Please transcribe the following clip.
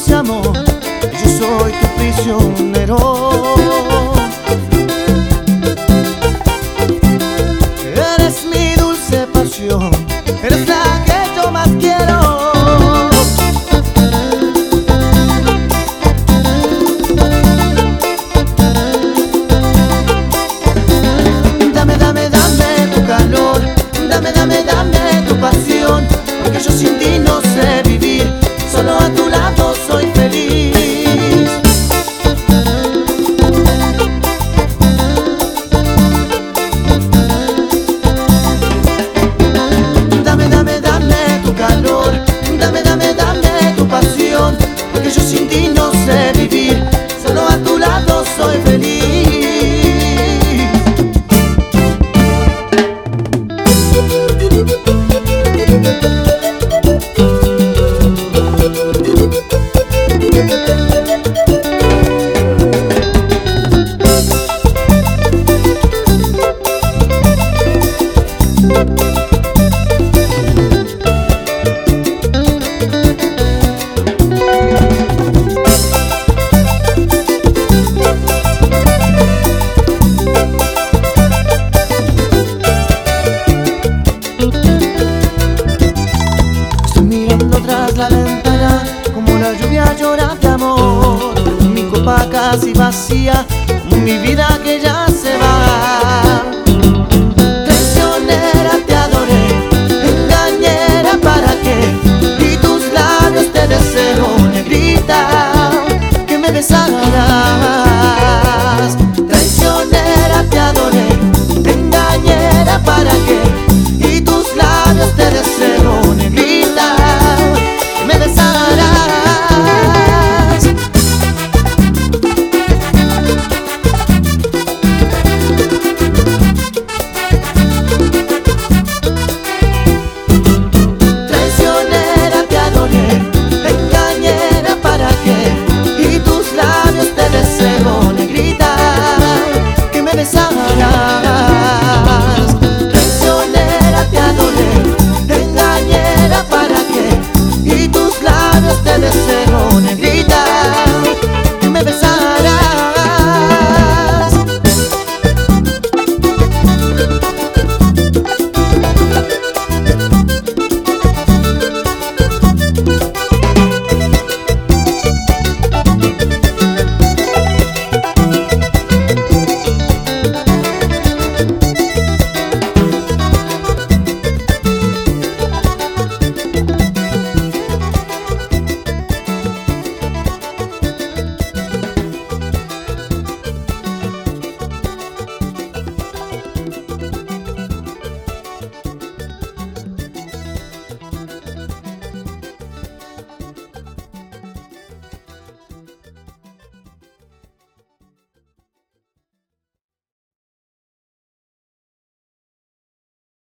dulce amor, yo soy tu prisionero. Eres mi dulce pasión, eres la que yo más quiero. Dame, dame, dame tu calor, dame, dame, dame tu pasión, porque yo sin ti no sé vivir, solo a tu lado soy feliz. Dame, dame, dame tu calor, dame, dame, dame tu pasión, porque yo sin ti no sé vivir, solo a tu lado soy feliz. Estoy mirando tras la ventana, como la lluvia llora de amor. Mi copa casi vacía, mi vida